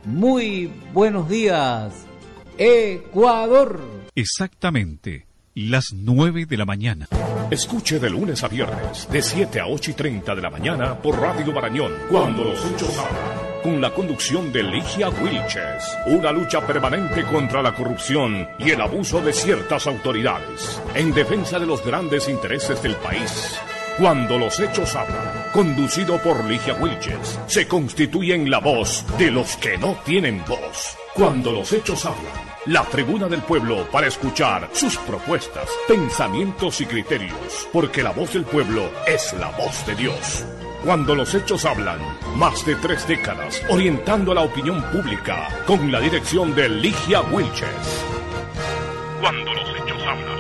Muy buenos días, Ecuador. Exactamente, las 9 de la mañana. Escuche de lunes a viernes, de 7 a 8:30 de la mañana por Radio Marañón, Cuando los Hechos Hablan, con la conducción de Ligia Wilches. Una lucha permanente contra la corrupción y el abuso de ciertas autoridades, en defensa de los grandes intereses del país. Cuando los Hechos Hablan, conducido por Ligia Wilches, se constituye en la voz de los que no tienen voz. Cuando los Hechos Hablan, la tribuna del pueblo para escuchar sus propuestas, pensamientos y criterios, porque la voz del pueblo es la voz de Dios. Cuando los Hechos Hablan, más de 3 décadas orientando a la opinión pública con la dirección de Ligia Wilches. Cuando los Hechos Hablan.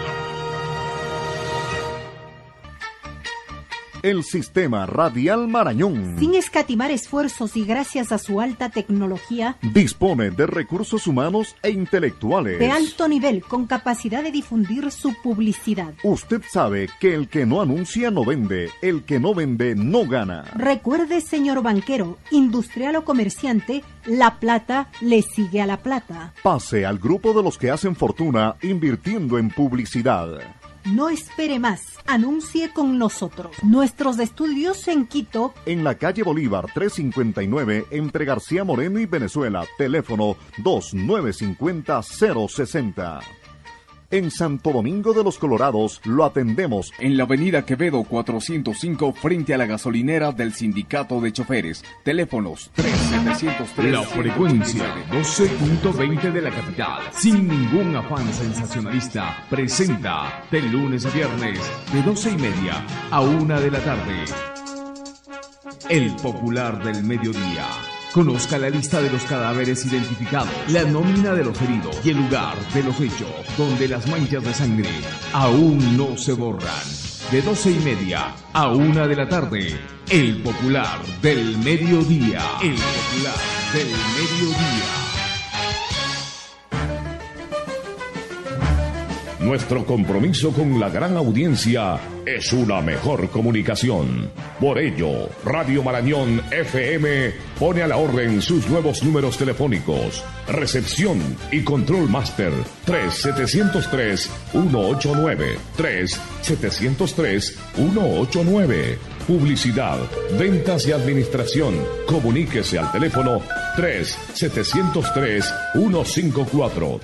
El Sistema Radial Marañón, sin escatimar esfuerzos y gracias a su alta tecnología, dispone de recursos humanos e intelectuales de alto nivel con capacidad de difundir su publicidad. Usted sabe que el que no anuncia no vende, el que no vende no gana. Recuerde, señor banquero, industrial o comerciante, la plata le sigue a la plata. Pase al grupo de los que hacen fortuna invirtiendo en publicidad. No espere más, anuncie con nosotros. Nuestros estudios en Quito, en la calle Bolívar 359, entre García Moreno y Venezuela, teléfono 2950-060. En Santo Domingo de los Colorados lo atendemos en la avenida Quevedo 405 frente a la gasolinera del Sindicato de Choferes. Teléfonos 3703. La frecuencia 12.20 de la capital, sin ningún afán sensacionalista, presenta de lunes a viernes de 12:30 a 1 de la tarde. El Popular del Mediodía. Conozca la lista de los cadáveres identificados, la nómina de los heridos y el lugar de los hechos donde las manchas de sangre aún no se borran. De 12:30 a 1 de la tarde, El Popular del Mediodía. El Popular del Mediodía. Nuestro compromiso con la gran audiencia es una mejor comunicación. Por ello, Radio Marañón FM pone a la orden sus nuevos números telefónicos. Recepción y Control Master 3703-189, 3703-189. Publicidad, ventas y administración. Comuníquese al teléfono 3703-154,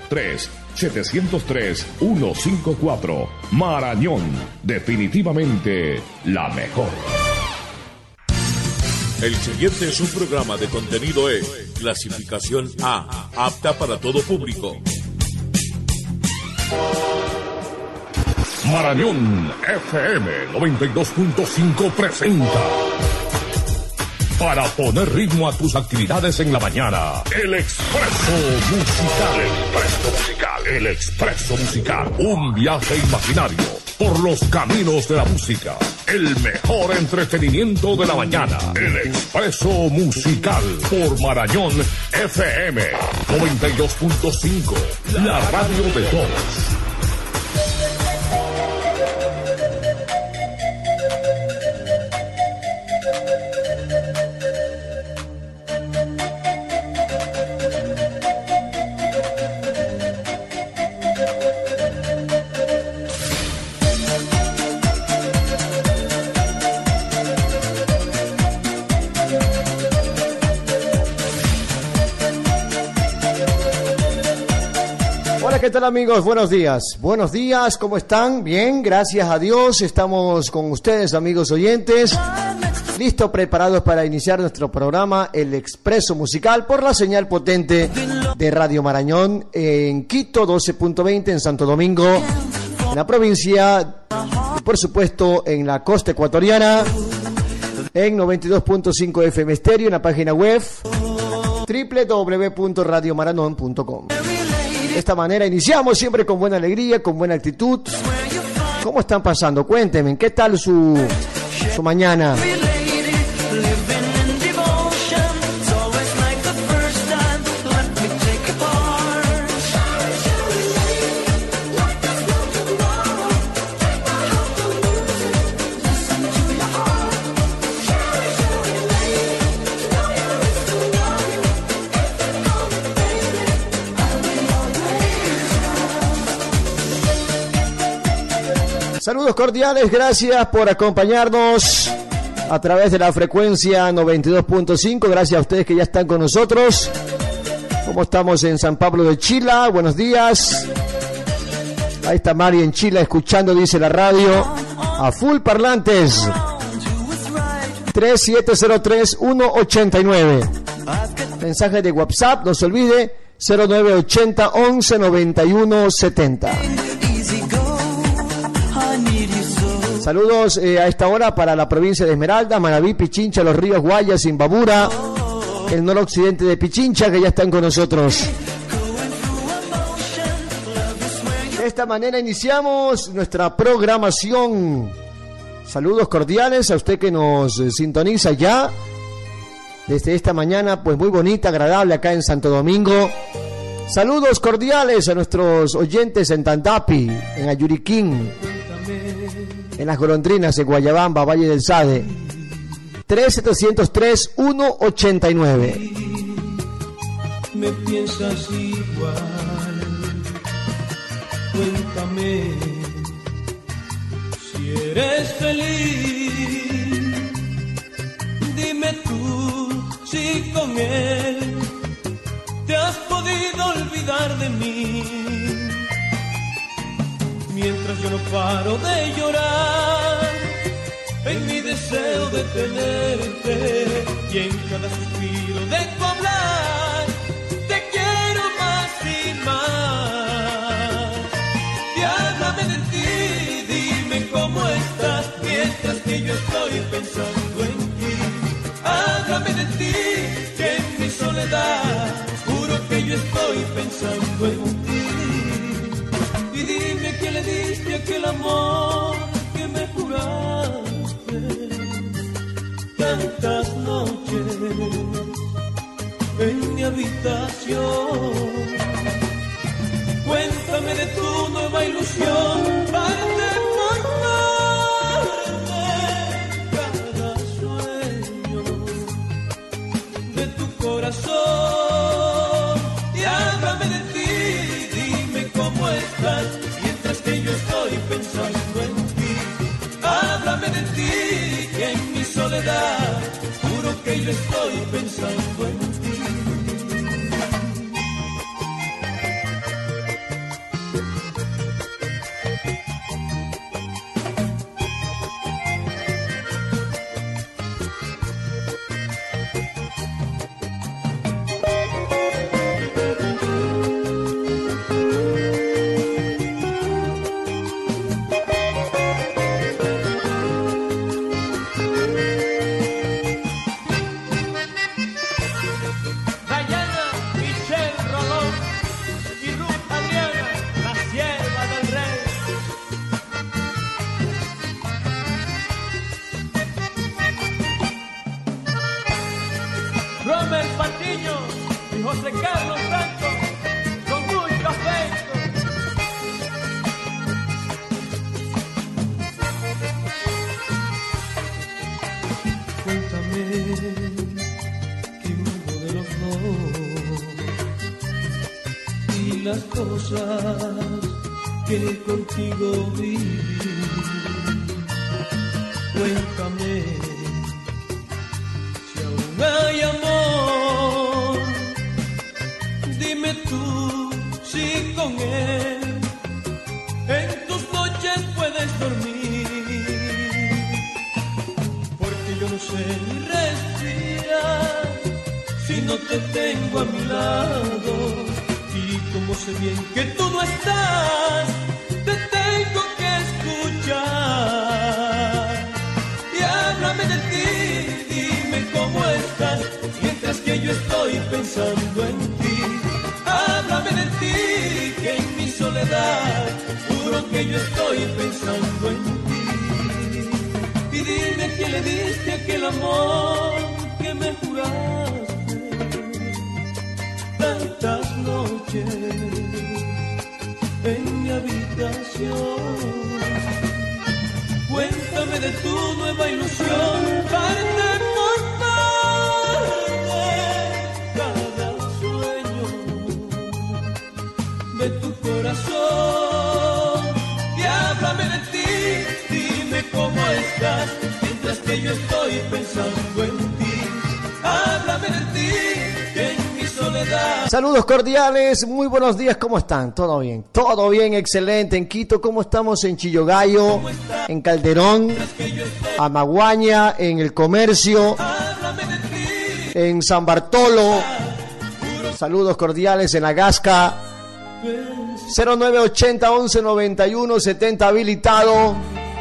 3703-154. Marañón, definitivamente la mejor. El siguiente es un programa de contenido E, clasificación A, apta para todo público. Marañón FM 92.5 presenta, para poner ritmo a tus actividades en la mañana, El Expreso Musical. El Expreso Musical. Un viaje imaginario por los caminos de la música. El mejor entretenimiento de la mañana. El Expreso Musical por Marañón FM 92.5. La radio de todos. ¿Qué tal, amigos? Buenos días. Buenos días, ¿cómo están? Bien, gracias a Dios. Estamos con ustedes, amigos oyentes, listos, preparados para iniciar nuestro programa El Expreso Musical por la señal potente de Radio Marañón en Quito 12.20, en Santo Domingo, en la provincia, y por supuesto en la costa ecuatoriana, en 92.5 FM Estéreo, en la página web www.radiomaranon.com. De esta manera iniciamos siempre con buena alegría, con buena actitud. ¿Cómo están pasando? Cuéntenme, ¿qué tal su mañana? Saludos cordiales, gracias por acompañarnos a través de la frecuencia 92.5. Gracias a ustedes que ya están con nosotros. ¿Cómo estamos en San Pablo de Chila? Buenos días. Ahí está Mari en Chila escuchando, dice la radio, a full parlantes. 3703-189. Mensaje de WhatsApp, no se olvide, 0980 11 91 70. Saludos a esta hora para la provincia de Esmeralda, Manabí, Pichincha, Los Ríos, Guayas, Imbabura, el noroccidente de Pichincha, que ya están con nosotros. De esta manera iniciamos nuestra programación. Saludos cordiales a usted que nos sintoniza ya desde esta mañana, pues muy bonita, agradable acá en Santo Domingo. Saludos cordiales a nuestros oyentes en Tandapi, en Ayuriquín, en Las Golondrinas, en Guayabamba, Valle del Sade. 3703-189. Me piensas igual, cuéntame si eres feliz. Dime tú si con él te has podido olvidar de mí. Mientras yo no paro de llorar en mi deseo de tenerte, y en cada suspiro de tu hablar te quiero más y más. Y háblame de ti, dime cómo estás, mientras que yo estoy pensando en ti. Háblame de ti, que en mi soledad juro que yo estoy pensando en ti. Y dime que le diste aquel amor que me juraste tantas noches en mi habitación. Cuéntame de tu nueva ilusión, parte por parte cada sueño de tu corazón. Y háblame de ti, dime cómo estás, mientras que yo estoy pensando en ti. Háblame de ti, que en mi soledad juro que yo estoy pensando en ti. Que contigo viví. Cuéntame si aún hay amor. Dime tú si con él en tus noches puedes dormir. Porque yo no sé ni respirar si no te tengo a mi lado. Y como sé bien que tú no estás, te tengo que escuchar. Y háblame de ti, dime cómo estás, mientras que yo estoy pensando en ti. Háblame de ti, que en mi soledad juro que yo estoy pensando en ti. Y dime que le diste aquel amor que me juraste tantas noches en mi habitación. Cuéntame de tu nueva ilusión, parte por parte cada sueño de tu corazón. Y háblame de ti, yo estoy pensando en ti. Háblame de ti, que en mi soledad. Saludos cordiales, muy buenos días, ¿cómo están? ¿Todo bien, excelente. En Quito, ¿cómo estamos? En Chillogallo, en Calderón, Amaguaña, en El Comercio, en San Bartolo. Saludos cordiales en Agasca. 0980 11 91 70 habilitado.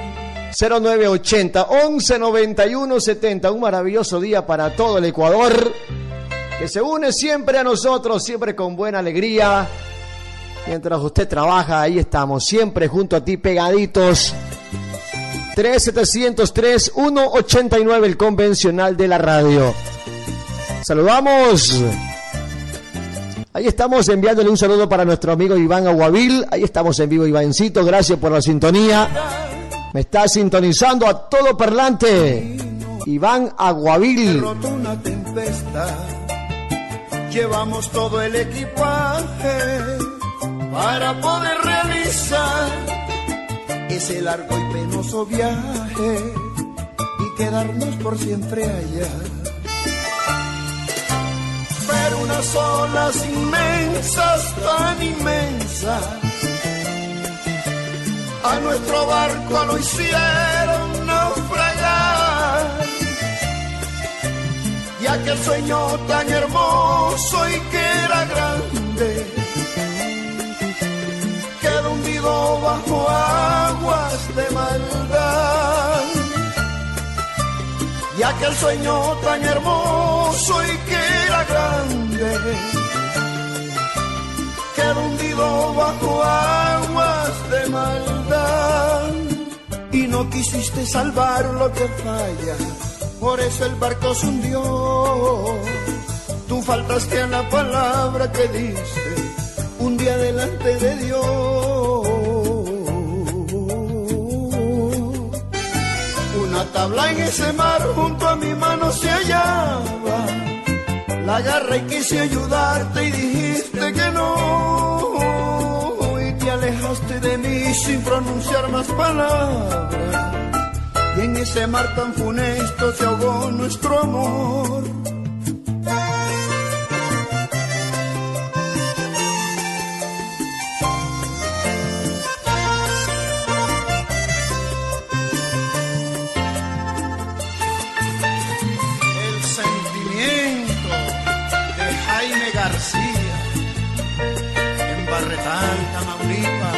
0980 11 91 70. Un maravilloso día para todo el Ecuador, que se une siempre a nosotros, siempre con buena alegría. Mientras usted trabaja, ahí estamos, siempre junto a ti, pegaditos. 3703-189, el convencional de la radio. Saludamos. Ahí estamos enviándole un saludo para nuestro amigo Iván Aguavil. Ahí estamos en vivo, Ivancito, gracias por la sintonía. Me está sintonizando a todo parlante. Iván Aguavil. Una tempestad. Llevamos todo el equipaje para poder realizar ese largo y penoso viaje y quedarnos por siempre allá. Pero unas olas inmensas, tan inmensas, a nuestro barco lo hicieron naufragar. Y aquel sueño tan hermoso y que era grande quedó hundido bajo aguas de maldad. Y aquel sueño tan hermoso y que era grande quedó hundido bajo aguas de maldad. Y no quisiste salvar lo que falla, por eso el barco se hundió. Tú faltaste a la palabra que diste un día delante de Dios. Una tabla en ese mar junto a mi mano se hallaba. La agarré y quise ayudarte y dijiste que no. Y te alejaste de mí sin pronunciar más palabras. Y en ese mar tan funesto se ahogó nuestro amor. El sentimiento de Jaime García en Barretán, Tamaulipas.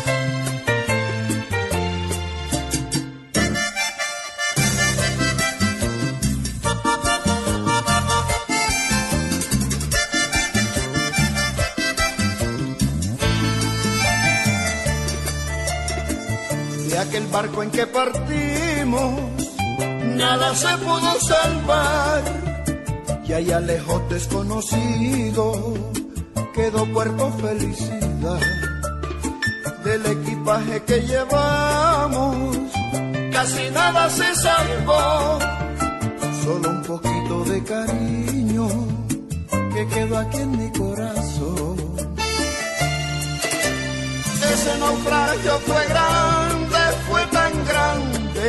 El barco en que partimos nada se pudo salvar, y allá lejos desconocido quedó Puerto Felicidad. Del equipaje que llevamos casi nada se salvó, solo un poquito de cariño que quedó aquí en mi corazón. Ese naufragio fue grande, fue tan grande,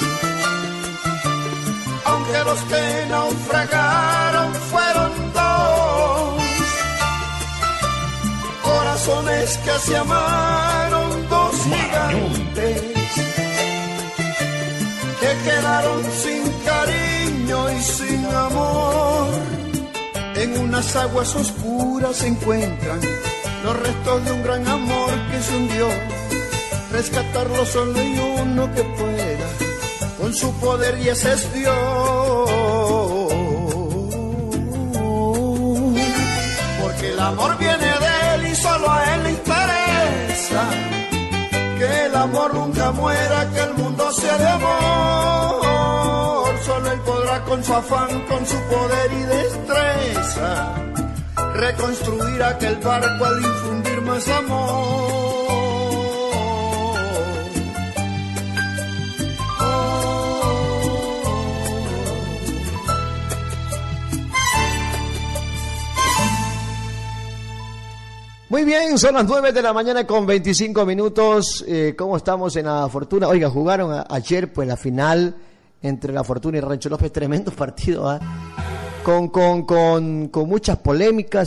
aunque los que naufragaron fueron dos corazones que se amaron, dos gigantes que quedaron sin cariño y sin amor. En unas aguas oscuras se encuentran los restos de un gran amor que se hundió. Rescatarlo solo hay uno que pueda, con su poder, y ese es Dios. Porque el amor viene de él y solo a él le interesa que el amor nunca muera, que el mundo sea de amor. Solo él podrá con su afán, con su poder y destreza, reconstruir aquel barco al infundir más amor. Muy bien, son las 9 de la mañana con 25 minutos. ¿Cómo estamos en la fortuna? Oiga, jugaron ayer pues la final entre La Fortuna y Rancho López, tremendo partido, ¿eh? Con muchas polémicas,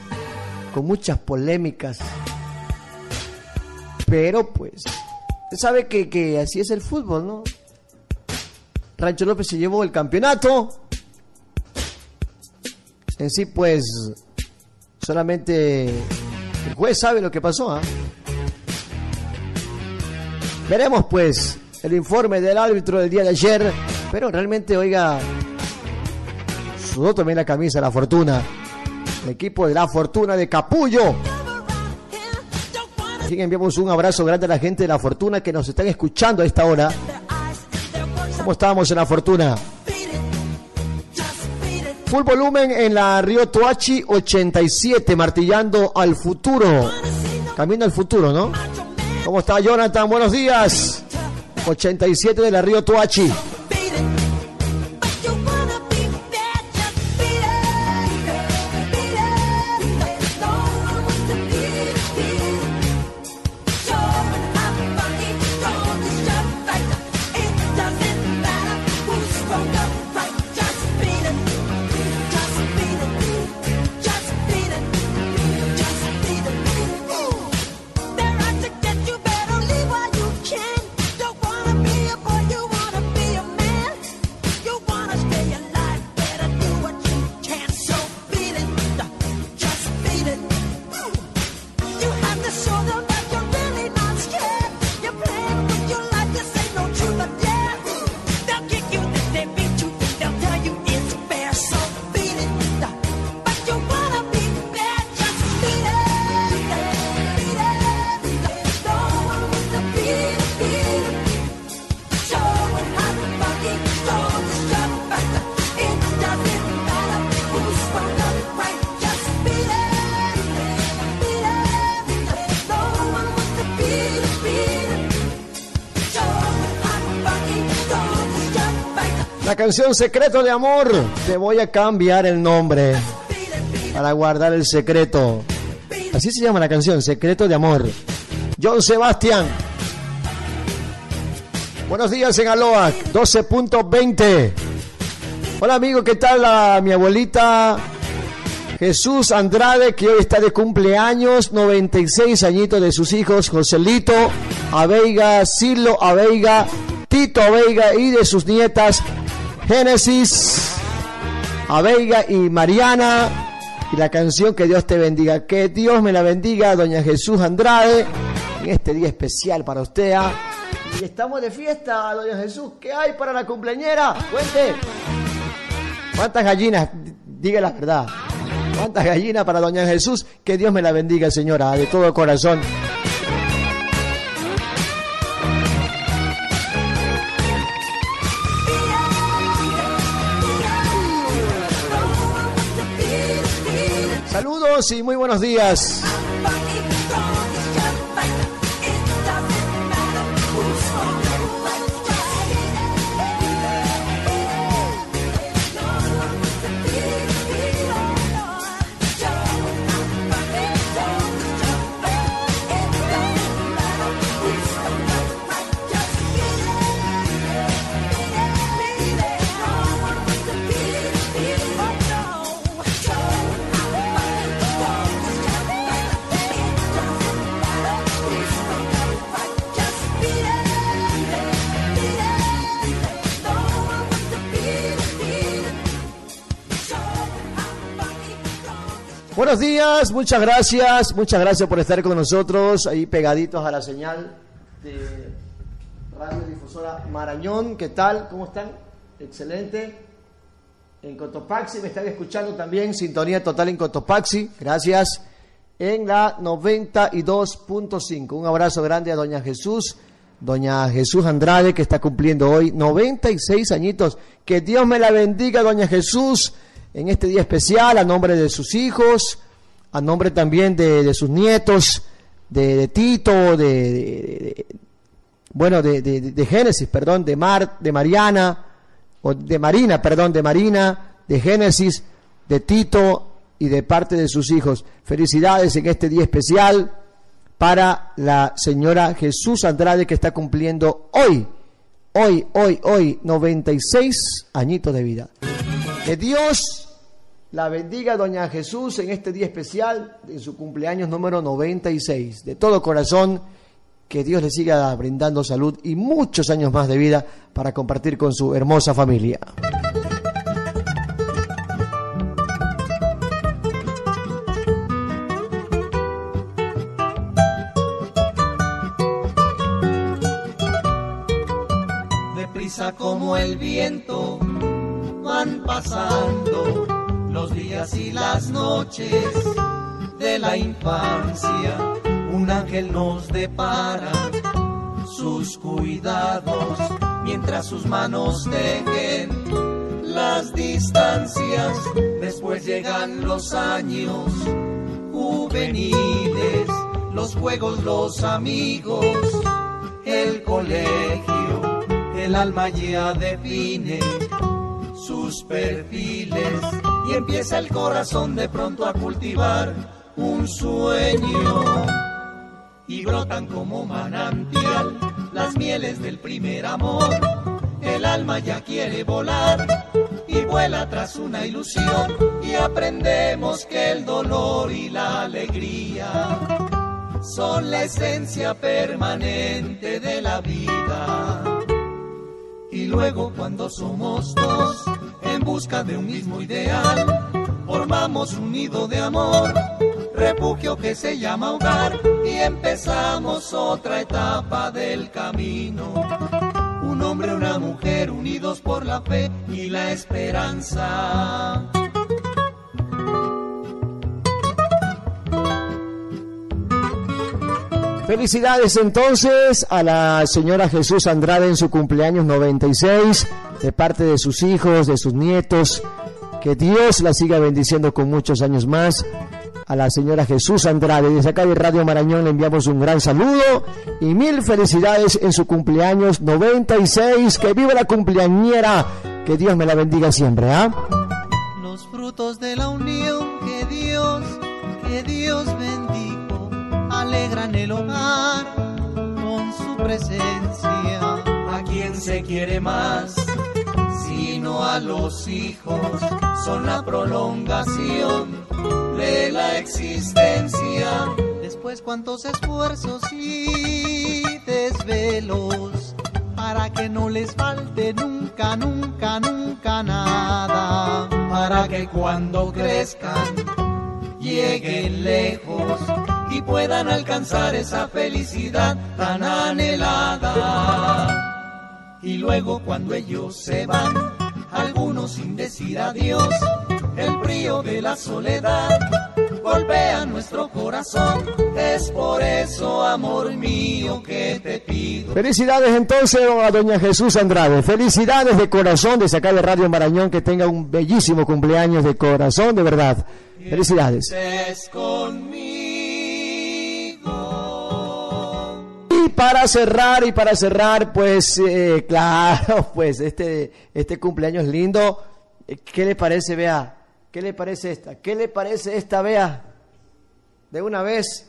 pero pues usted sabe que así es el fútbol, ¿no? Rancho López se llevó el campeonato. En sí, pues solamente el juez sabe lo que pasó, ¿eh? Veremos pues el informe del árbitro del día de ayer, pero realmente, oiga, sudó también la camisa La Fortuna, el equipo de La Fortuna de Capullo. Así que enviamos un abrazo grande a la gente de La Fortuna que nos están escuchando a esta hora. ¿Cómo estábamos en La Fortuna? Full volumen en la Río Toachi 87, martillando al futuro. Camino al futuro, ¿no? ¿Cómo está Jonathan? Buenos días. 87 de la Río Toachi. La canción Secreto de Amor, te voy a cambiar el nombre para guardar el secreto. Así se llama la canción, Secreto de Amor. John Sebastián. Buenos días en Aloha, 12.20. Hola amigo, ¿qué tal? Mi abuelita Jesús Andrade, que hoy está de cumpleaños, 96 añitos de sus hijos, Joselito Aveiga, Silo Aveiga, Tito Aveiga y de sus nietas Génesis Aveiga y Mariana. Y la canción Que Dios te bendiga. Que Dios me la bendiga, doña Jesús Andrade, en este día especial para usted, ¿eh? Y estamos de fiesta, doña Jesús. ¿Qué hay para la cumpleañera? Cuente. ¿Cuántas gallinas? Diga la verdad. ¿Cuántas gallinas para doña Jesús? Que Dios me la bendiga, señora, de todo corazón. Saludos y muy buenos días. Buenos días, muchas gracias por estar con nosotros, ahí pegaditos a la señal de Radio Difusora Marañón. ¿Qué tal? ¿Cómo están? Excelente. En Cotopaxi me están escuchando también, sintonía total en Cotopaxi, gracias. En la 92.5, un abrazo grande a doña Jesús Andrade, que está cumpliendo hoy 96 añitos. Que Dios me la bendiga, doña Jesús, en este día especial, a nombre de sus hijos, a nombre también de sus nietos, de Tito, de Génesis, perdón, de Marina, de Génesis, de Tito y de parte de sus hijos. Felicidades en este día especial para la señora Jesús Andrade, que está cumpliendo hoy Hoy, 96 añitos de vida. Que Dios la bendiga, doña Jesús, en este día especial de su cumpleaños número 96. De todo corazón, que Dios le siga brindando salud y muchos años más de vida para compartir con su hermosa familia. Deprisa como el viento van pasando los días y las noches de la infancia. Un ángel nos depara sus cuidados mientras sus manos dejen las distancias. Después llegan los años juveniles, los juegos, los amigos, el colegio. El alma ya define sus perfiles y empieza el corazón de pronto a cultivar un sueño. Y brotan como manantial las mieles del primer amor. El alma ya quiere volar y vuela tras una ilusión. Y aprendemos que el dolor y la alegría son la esencia permanente de la vida. Y luego cuando somos dos en busca de un mismo ideal, formamos un nido de amor, refugio que se llama hogar, y empezamos otra etapa del camino. Un hombre y una mujer unidos por la fe y la esperanza. Felicidades entonces a la señora Jesús Andrade en su cumpleaños 96, de parte de sus hijos, de sus nietos. Que Dios la siga bendiciendo con muchos años más. A la señora Jesús Andrade, desde acá de Radio Marañón le enviamos un gran saludo y mil felicidades en su cumpleaños 96. Que viva la cumpleañera, que Dios me la bendiga siempre, ¿ah? Los frutos de la unión que Dios bendijo, alegran el hogar con su presencia. ¿A quién se quiere más? Sino a los hijos, son la prolongación de la existencia. Después cuántos esfuerzos y desvelos para que no les falte nunca, nunca, nunca nada. Para que cuando crezcan lleguen lejos y puedan alcanzar esa felicidad tan anhelada. Y luego cuando ellos se van, algunos sin decir adiós, el frío de la soledad golpea nuestro corazón. Es por eso, amor mío, que te pido. Felicidades entonces a doña Jesús Andrade. Felicidades de corazón, de sacar de Radio Marañón, que tenga un bellísimo cumpleaños de corazón, de verdad. Felicidades. Y para cerrar, pues, claro, pues este cumpleaños lindo. ¿Qué le parece, Bea? ¿Qué le parece esta? ¿Qué le parece esta, Bea? De una vez.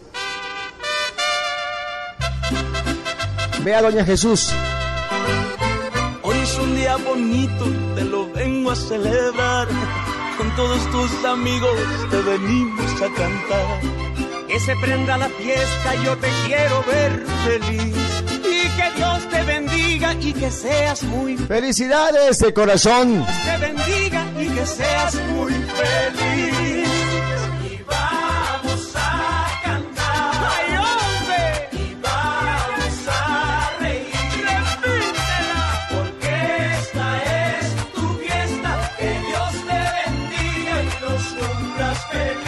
Vea, doña Jesús. Hoy es un día bonito, te lo vengo a celebrar. Con todos tus amigos te venimos a cantar. Que se prenda la fiesta, yo te quiero ver feliz. Y que Dios te bendiga y que seas muy feliz. Felicidades de corazón. Te bendiga y que seas muy feliz. Y vamos a cantar. ¡Ay, hombre! Y vamos a reír. Repítela. Porque esta es tu fiesta. Que Dios te bendiga y los cumplas feliz.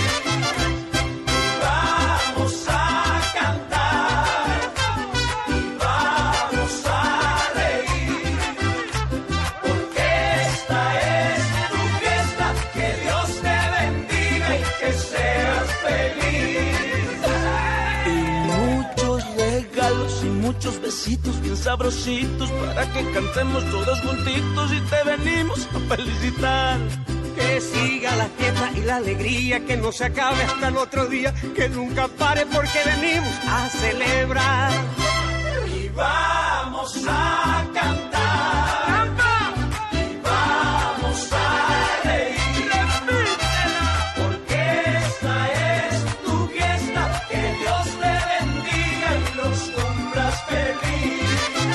Muchos besitos bien sabrositos para que cantemos todos juntitos y te venimos a felicitar. Que siga la fiesta y la alegría, que no se acabe hasta el otro día, que nunca pare porque venimos a celebrar. Y vamos a cantar, y vamos a reír, porque esta es tu fiesta, que Dios te bendiga y los cumplas feliz.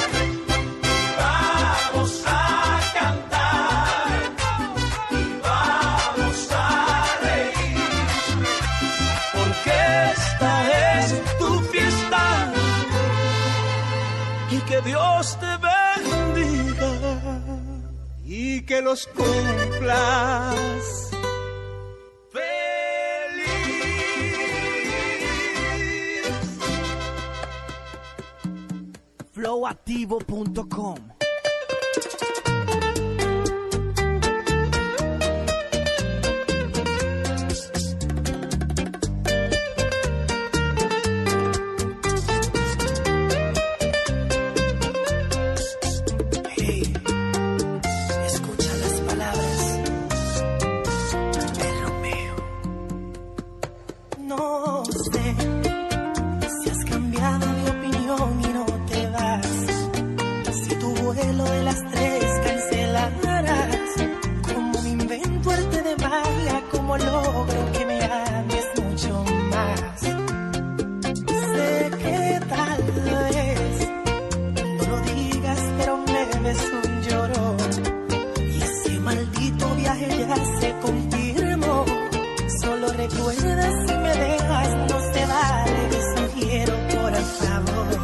Vamos a cantar y vamos a reír, porque esta es tu fiesta y que Dios te bendiga y que los cumplas feliz. Flowactivo.com. Logro que me ames mucho más. Sé que tal vez no lo digas, pero me ves un llorón. Y ese maldito viaje ya se confirmó. Solo recuerda, si me dejas no se vale. Te sugiero por favor,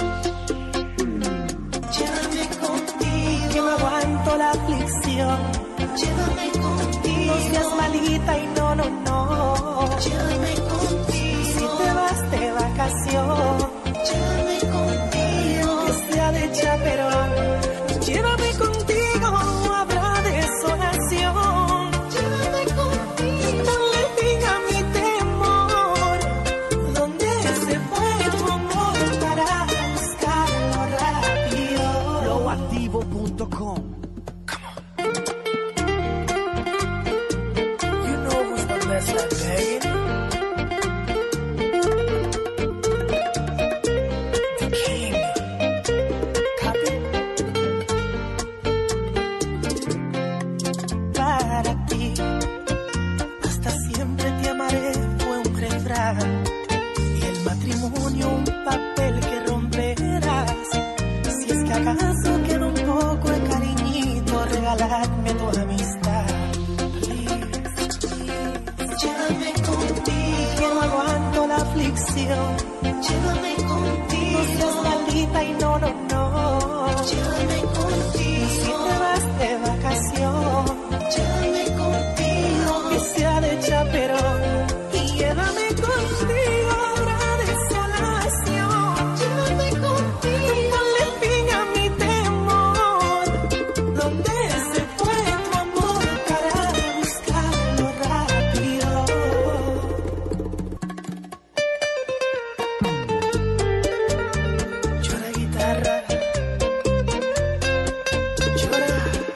llévame contigo, que no aguanto la aflicción. Llévame contigo, no seas malita y no. Llévame contigo, si te vas de vacación. Llévame contigo, que sea de chaperón. Llévame contigo, habrá desolación. Llévame contigo, dale fin a mi temor. ¿Dónde se fue tu amor para buscarlo rápido? Flowactivo.com. Y el matrimonio un papel que romperás. Si es que acaso queda un poco de cariñito, regaladme tu amistad. Llévame contigo, que no aguanto la aflicción. Llévame contigo, no seas maldita y no. Llévame contigo, si te vas de vacación. Llévame contigo, que sea de chaperón. Llévame contigo, habrá desolación. Llévame contigo, dale fin a mi temor. ¿Dónde se fue tu amor para buscarlo rápido? Llora guitarra, llora.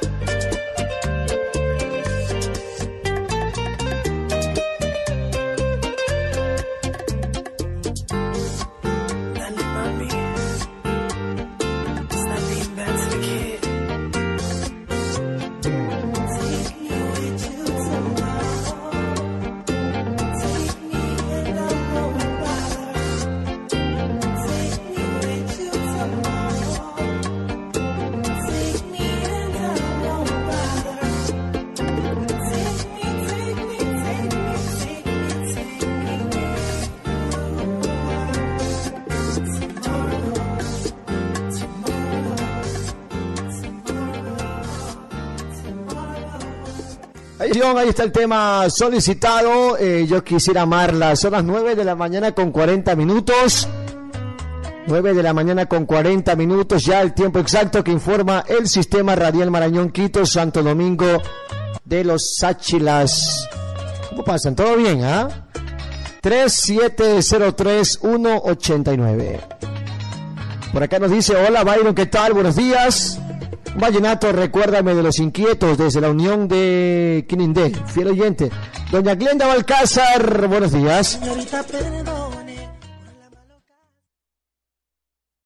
Ahí está el tema solicitado. Yo quisiera amarla. Son las 9 de la mañana con 40 minutos. 9 de la mañana con 40 minutos. Ya el tiempo exacto que informa el Sistema Radial Marañón Quito, Santo Domingo de los Sáchilas. ¿Cómo pasan? ¿Todo bien? 3703189. Por acá nos dice: hola Byron, ¿qué tal? Buenos días. Vallenato, recuérdame de los inquietos desde la Unión de Quinindé, fiel oyente. Doña Glenda Balcázar, buenos días. Señorita, perdón.